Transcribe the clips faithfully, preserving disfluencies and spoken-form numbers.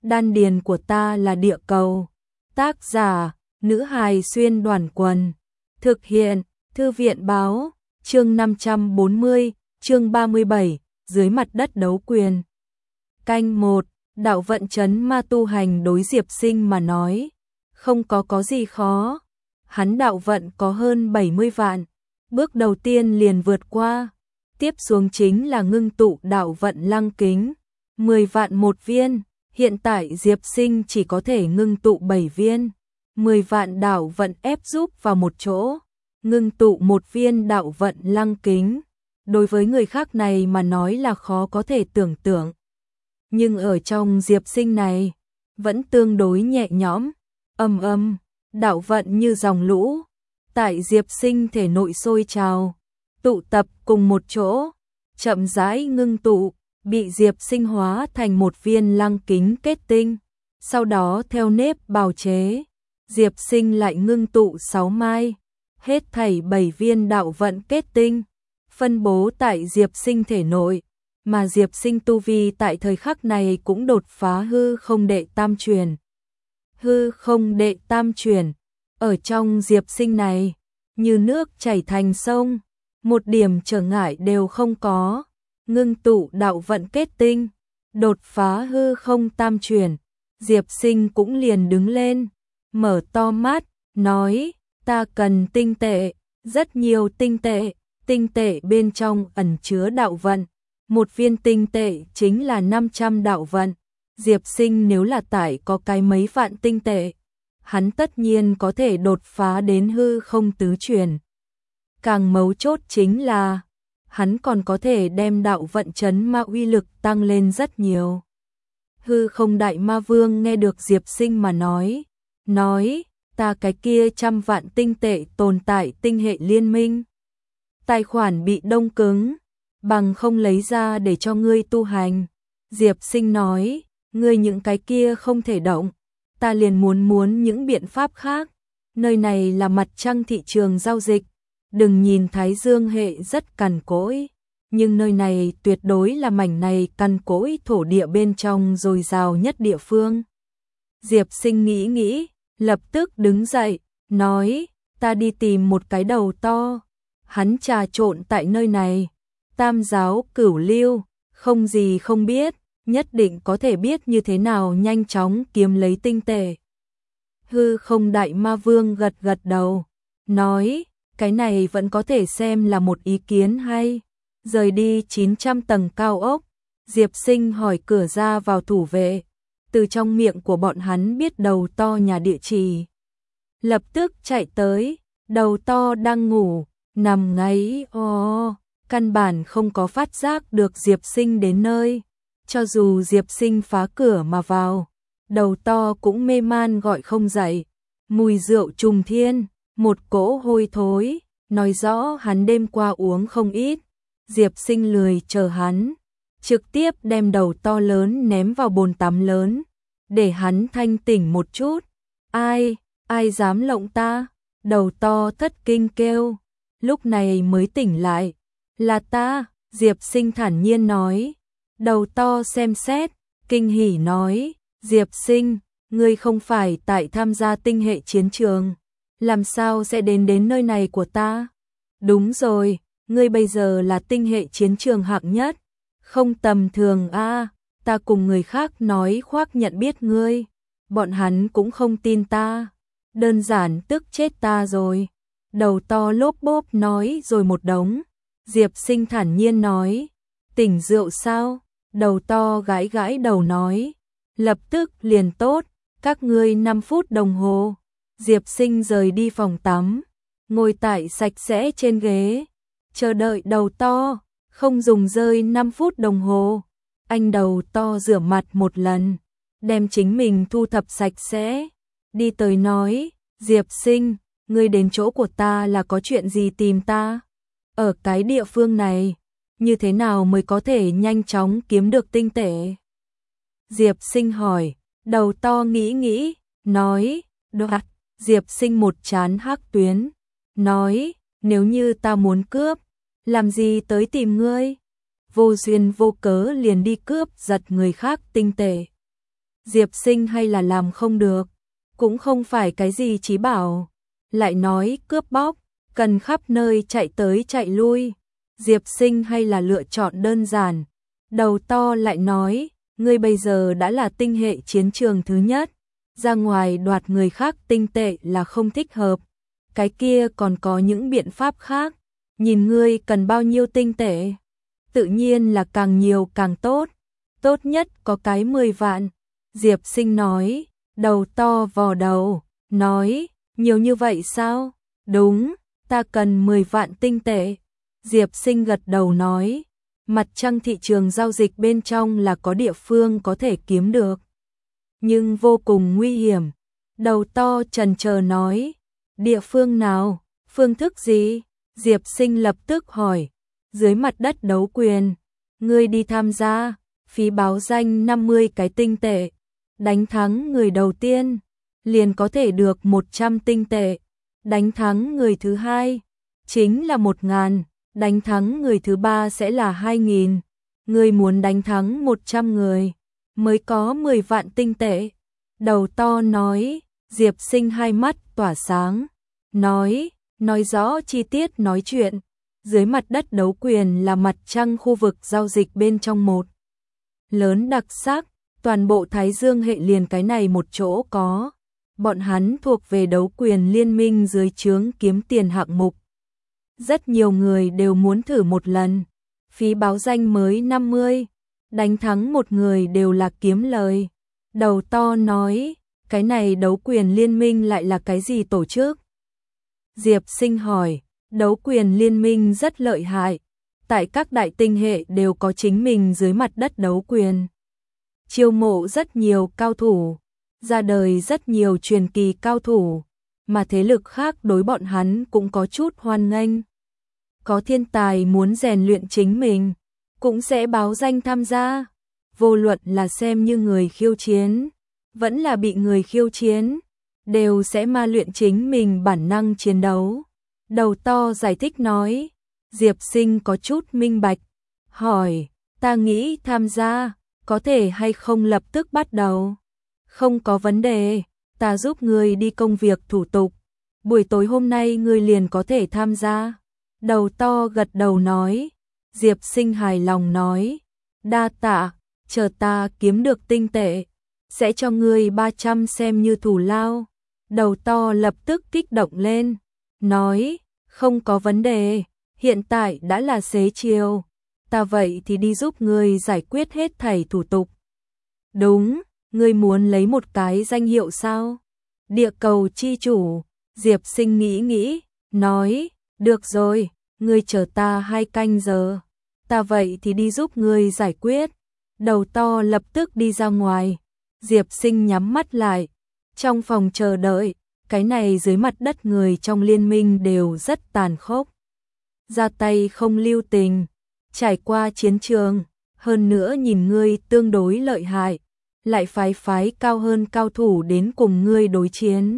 đan điền của ta là địa cầu. Tác giả, nữ hài xuyên đoàn quần. Thực hiện, thư viện báo, chương năm trăm bốn mươi, chương ba mươi bảy, dưới mặt đất đấu quyền. Canh một, đạo vận chấn ma tu hành đối Diệp Sinh mà nói, không có có gì khó. Hắn đạo vận có hơn bảy mươi vạn, bước đầu tiên liền vượt qua. Tiếp xuống chính là ngưng tụ đạo vận lăng kính, mười vạn một viên, hiện tại Diệp Sinh chỉ có thể ngưng tụ bảy viên, mười vạn đạo vận ép giúp vào một chỗ, ngưng tụ một viên đạo vận lăng kính. Đối với người khác này mà nói là khó có thể tưởng tượng. Nhưng ở trong Diệp Sinh này, vẫn tương đối nhẹ nhõm, âm âm, đạo vận như dòng lũ, tại Diệp Sinh thể nội sôi trào, tụ tập cùng một chỗ, chậm rãi ngưng tụ, bị Diệp Sinh hóa thành một viên lăng kính kết tinh. Sau đó theo nếp bào chế, Diệp Sinh lại ngưng tụ sáu mai, hết thảy bảy viên đạo vận kết tinh, phân bố tại Diệp Sinh thể nội, mà Diệp Sinh tu vi tại thời khắc này cũng đột phá hư không đệ tam truyền. Hư không đệ tam truyền, ở trong Diệp Sinh này, như nước chảy thành sông, một điểm trở ngại đều không có, ngưng tụ đạo vận kết tinh, đột phá hư không tam truyền. Diệp Sinh cũng liền đứng lên, mở to mắt, nói, ta cần tinh tệ, rất nhiều tinh tệ, tinh tệ bên trong ẩn chứa đạo vận, một viên tinh tệ chính là năm trăm đạo vận. Diệp Sinh nếu là tải có cái mấy vạn tinh tệ, hắn tất nhiên có thể đột phá đến hư không tứ truyền. Càng mấu chốt chính là, hắn còn có thể đem đạo vận chấn ma uy lực tăng lên rất nhiều. Hư không đại ma vương nghe được Diệp Sinh mà nói, nói, ta cái kia trăm vạn tinh tệ tồn tại tinh hệ liên minh. Tài khoản bị đông cứng, bằng không lấy ra để cho ngươi tu hành. Diệp Sinh nói, ngươi những cái kia không thể động, ta liền muốn muốn những biện pháp khác. Nơi này là mặt trăng thị trường giao dịch, đừng nhìn Thái Dương hệ rất cằn cỗi, nhưng nơi này tuyệt đối là mảnh này cằn cỗi thổ địa bên trong dồi dào nhất địa phương. Diệp Sinh nghĩ nghĩ, lập tức đứng dậy, nói, ta đi tìm một cái đầu to. Hắn trà trộn tại nơi này, tam giáo cửu lưu, không gì không biết, nhất định có thể biết như thế nào nhanh chóng kiếm lấy tinh tệ. Hư không đại ma vương gật gật đầu, nói, cái này vẫn có thể xem là một ý kiến hay. Rời đi chín trăm tầng cao ốc, Diệp Sinh hỏi cửa ra vào thủ vệ, từ trong miệng của bọn hắn biết đầu to nhà địa chỉ. Lập tức chạy tới, đầu to đang ngủ, nằm ngáy o, căn bản không có phát giác được Diệp Sinh đến nơi. Cho dù Diệp Sinh phá cửa mà vào, đầu to cũng mê man gọi không dậy. Mùi rượu trùng thiên, một cỗ hôi thối, nói rõ hắn đêm qua uống không ít. Diệp Sinh lười chờ hắn, trực tiếp đem đầu to lớn ném vào bồn tắm lớn, để hắn thanh tỉnh một chút. Ai, ai dám lộng ta? Đầu to thất kinh kêu, lúc này mới tỉnh lại. Là ta, Diệp Sinh thản nhiên nói. Đầu to xem xét, kinh hỉ nói, Diệp Sinh, ngươi không phải tại tham gia tinh hệ chiến trường, làm sao sẽ đến đến nơi này của ta? Đúng rồi, ngươi bây giờ là tinh hệ chiến trường hạng nhất, không tầm thường a. À, ta cùng người khác nói khoác nhận biết ngươi, bọn hắn cũng không tin ta, đơn giản tức chết ta rồi. Đầu to lốp bốp nói rồi một đống. Diệp Sinh thản nhiên nói, tỉnh rượu sao? Đầu to gãi gãi đầu nói, lập tức liền tốt, các ngươi năm phút đồng hồ. Diệp Sinh rời đi phòng tắm, ngồi tại sạch sẽ trên ghế, chờ đợi đầu to, không dùng rơi năm phút đồng hồ. Anh đầu to rửa mặt một lần, đem chính mình thu thập sạch sẽ, đi tới nói, Diệp Sinh, ngươi đến chỗ của ta là có chuyện gì tìm ta? Ở cái địa phương này, như thế nào mới có thể nhanh chóng kiếm được tinh tệ? Diệp Sinh hỏi, đầu to nghĩ nghĩ, nói, đoạt. Diệp Sinh một chán hắc tuyến, nói, nếu như ta muốn cướp, làm gì tới tìm ngươi? Vô duyên vô cớ liền đi cướp giật người khác tinh tệ. Diệp Sinh hay là làm không được, cũng không phải cái gì chí bảo, lại nói cướp bóc, cần khắp nơi chạy tới chạy lui, Diệp Sinh hay là lựa chọn đơn giản. Đầu to lại nói, ngươi bây giờ đã là tinh hệ chiến trường thứ nhất, ra ngoài đoạt người khác tinh tệ là không thích hợp, cái kia còn có những biện pháp khác, nhìn ngươi cần bao nhiêu tinh tệ, tự nhiên là càng nhiều càng tốt, tốt nhất có cái mười vạn. Diệp Sinh nói, đầu to vò đầu, nói, nhiều như vậy sao? Đúng, ta cần mười vạn tinh tệ. Diệp Sinh gật đầu nói, mặt trăng thị trường giao dịch bên trong là có địa phương có thể kiếm được, nhưng vô cùng nguy hiểm. Đầu to chần chờ nói, địa phương nào, phương thức gì? Diệp Sinh lập tức hỏi, dưới mặt đất đấu quyền, ngươi đi tham gia, phí báo danh năm mươi cái tinh tệ, đánh thắng người đầu tiên, liền có thể được một trăm tinh tệ, đánh thắng người thứ hai, chính là một ngàn, đánh thắng người thứ ba sẽ là hai nghìn, ngươi muốn đánh thắng một trăm người, mới có mười vạn tinh tệ. Đầu to nói, Diệp Sinh hai mắt tỏa sáng, nói, nói rõ chi tiết nói chuyện, dưới mặt đất đấu quyền là mặt trăng khu vực giao dịch bên trong một lớn đặc sắc, toàn bộ Thái Dương hệ liền cái này một chỗ có, bọn hắn thuộc về đấu quyền liên minh dưới trướng kiếm tiền hạng mục. Rất nhiều người đều muốn thử một lần, phí báo danh mới năm mươi, đánh thắng một người đều là kiếm lời. Đầu to nói, cái này đấu quyền liên minh lại là cái gì tổ chức? Diệp Sinh hỏi, đấu quyền liên minh rất lợi hại, tại các đại tinh hệ đều có chính mình dưới mặt đất đấu quyền. Chiêu mộ rất nhiều cao thủ, ra đời rất nhiều truyền kỳ cao thủ, mà thế lực khác đối bọn hắn cũng có chút hoan nghênh. Có thiên tài muốn rèn luyện chính mình, cũng sẽ báo danh tham gia, vô luận là xem như người khiêu chiến, vẫn là bị người khiêu chiến, đều sẽ ma luyện chính mình bản năng chiến đấu. Đầu to giải thích nói, Diệp Sinh có chút minh bạch, hỏi, ta nghĩ tham gia, có thể hay không lập tức bắt đầu? Không có vấn đề, ta giúp người đi công việc thủ tục, buổi tối hôm nay người liền có thể tham gia. Đầu to gật đầu nói, Diệp Sinh hài lòng nói, đa tạ, chờ ta kiếm được tinh tệ, sẽ cho ngươi ba trăm xem như thù lao. Đầu to lập tức kích động lên, nói, không có vấn đề, hiện tại đã là xế chiều, ta vậy thì đi giúp ngươi giải quyết hết thảy thủ tục. Đúng, ngươi muốn lấy một cái danh hiệu sao? Địa cầu chi chủ. Diệp Sinh nghĩ nghĩ, nói, được rồi, ngươi chờ ta hai canh giờ, ta vậy thì đi giúp ngươi giải quyết. Đầu to lập tức đi ra ngoài, Diệp Sinh nhắm mắt lại, trong phòng chờ đợi, cái này dưới mặt đất người trong liên minh đều rất tàn khốc, ra tay không lưu tình, trải qua chiến trường, hơn nữa nhìn ngươi tương đối lợi hại, lại phái phái cao hơn cao thủ đến cùng ngươi đối chiến.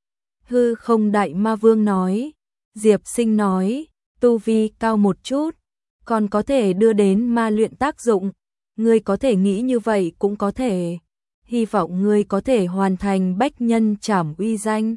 Hư Không Đại Ma Vương nói, Diệp Sinh nói, tu vi cao một chút, còn có thể đưa đến ma luyện tác dụng, ngươi có thể nghĩ như vậy cũng có thể, hy vọng ngươi có thể hoàn thành bách nhân trảm uy danh.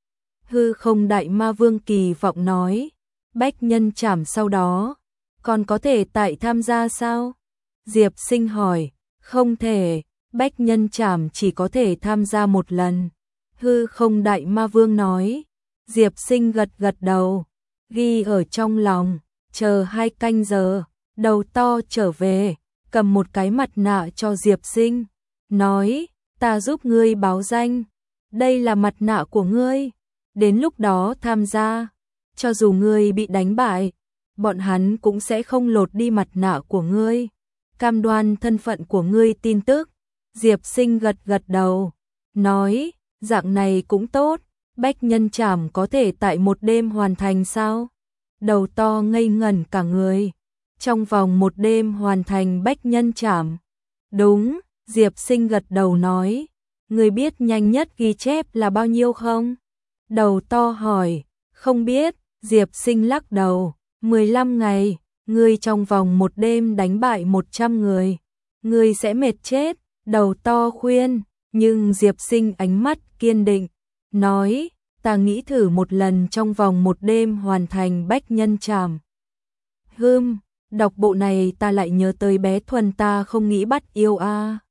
Hư Không Đại Ma Vương kỳ vọng nói, bách nhân trảm sau đó, còn có thể tại tham gia sao? Diệp Sinh hỏi, không thể, bách nhân trảm chỉ có thể tham gia một lần. Hư Không Đại Ma Vương nói, Diệp Sinh gật gật đầu, ghi ở trong lòng, chờ hai canh giờ, đầu to trở về, cầm một cái mặt nạ cho Diệp Sinh, nói, ta giúp ngươi báo danh, đây là mặt nạ của ngươi, đến lúc đó tham gia, cho dù ngươi bị đánh bại, bọn hắn cũng sẽ không lột đi mặt nạ của ngươi, cam đoan thân phận của ngươi tin tức. Diệp Sinh gật gật đầu, nói, dạng này cũng tốt, bách nhân trảm có thể tại một đêm hoàn thành sao? Đầu to ngây ngẩn cả người, trong vòng một đêm hoàn thành bách nhân trảm. Đúng, Diệp Sinh gật đầu nói, ngươi biết nhanh nhất ghi chép là bao nhiêu không? Đầu to hỏi, không biết, Diệp Sinh lắc đầu, mười lăm ngày, ngươi trong vòng một đêm đánh bại một trăm người, ngươi sẽ mệt chết. Đầu to khuyên, Nhưng Diệp Sinh ánh mắt kiên định, nói, ta nghĩ thử một lần trong vòng một đêm hoàn thành bách nhân trảm. Hừm, đọc bộ này ta lại nhớ tới bé Thuần ta không nghĩ bắt yêu a.